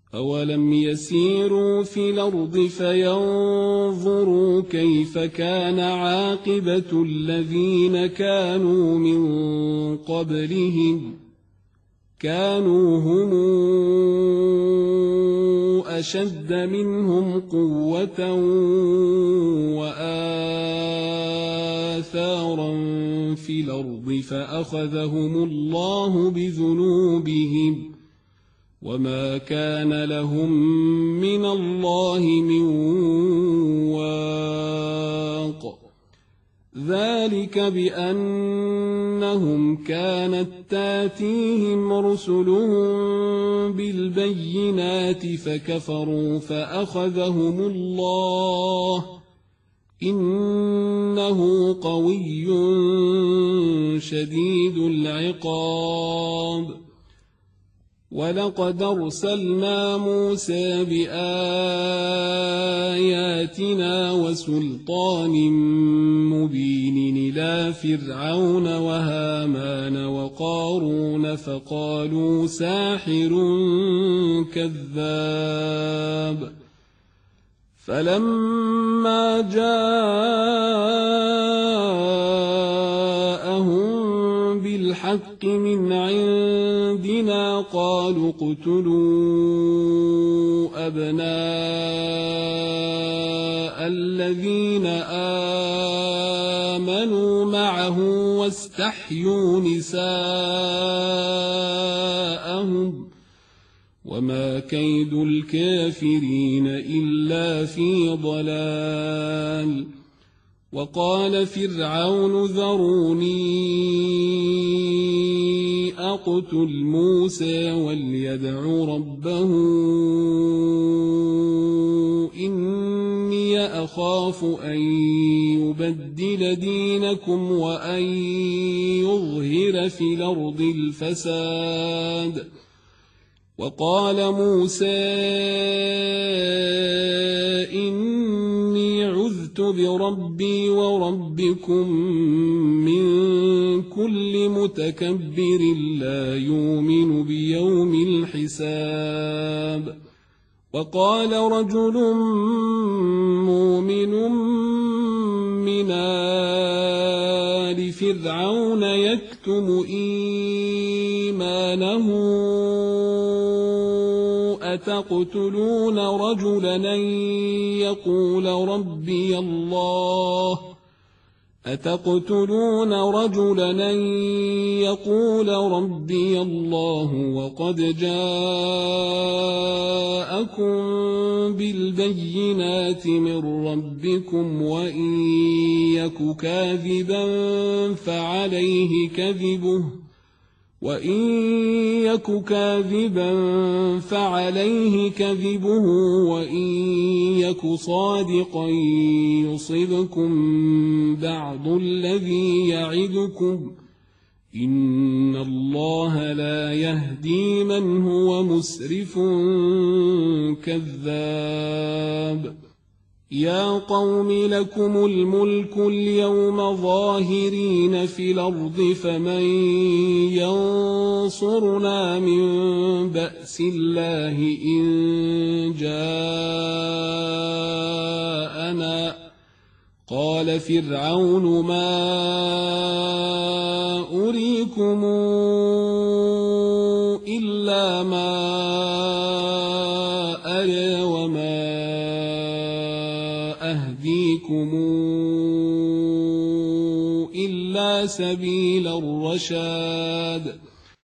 أولم يسيروا في الأرض فينظروا كيف كان عاقبة الذين كانوا من قبلهم كانوا هم أشد منهم قوة وآثارا في الأرض فأخذهم الله بذنوبهم وما كان لهم من الله من واق ذلك بأنهم كانت تاتيهم رسلهم بالبينات فكفروا فأخذهم الله إنه قوي شديد العقاب ولقد أرسلنا موسى بآياتنا وسلطان مبين إلى فرعون وهامان وقارون فقالوا ساحر كذاب فلما جاءهم بالحق من عندنا قالوا اقتلوا أبناء الذين آمنوا معه واستحيوا نساءهم وما كيد الكافرين إلا في ضلال وقال فرعون ذروني أقتل موسى وليدع ربه إني أخاف أن يبدل دينكم وأن يظهر في الأرض الفساد وقال موسى إني عذت بربي وربكم من كل متكبر لا يؤمن بيوم الحساب وقال رجل مؤمن من آل فرعون يكتم إيمانه أتقتلون رجلا أن يقول ربي الله وقد جاءكم بالبينات من ربكم وإن يك كاذبا فعليه كذبه وإن يك صادقا يصبكم بعض الذي يعدكم إن الله لا يهدي من هو مسرف كذاب يا قوم لكم الملك اليوم ظاهرين في الأرض فمن ينصرنا من بأس الله إن جاءنا قال فرعون ما أريكم إلا ما أرى وما أهديكم إلا سبيل الرشاد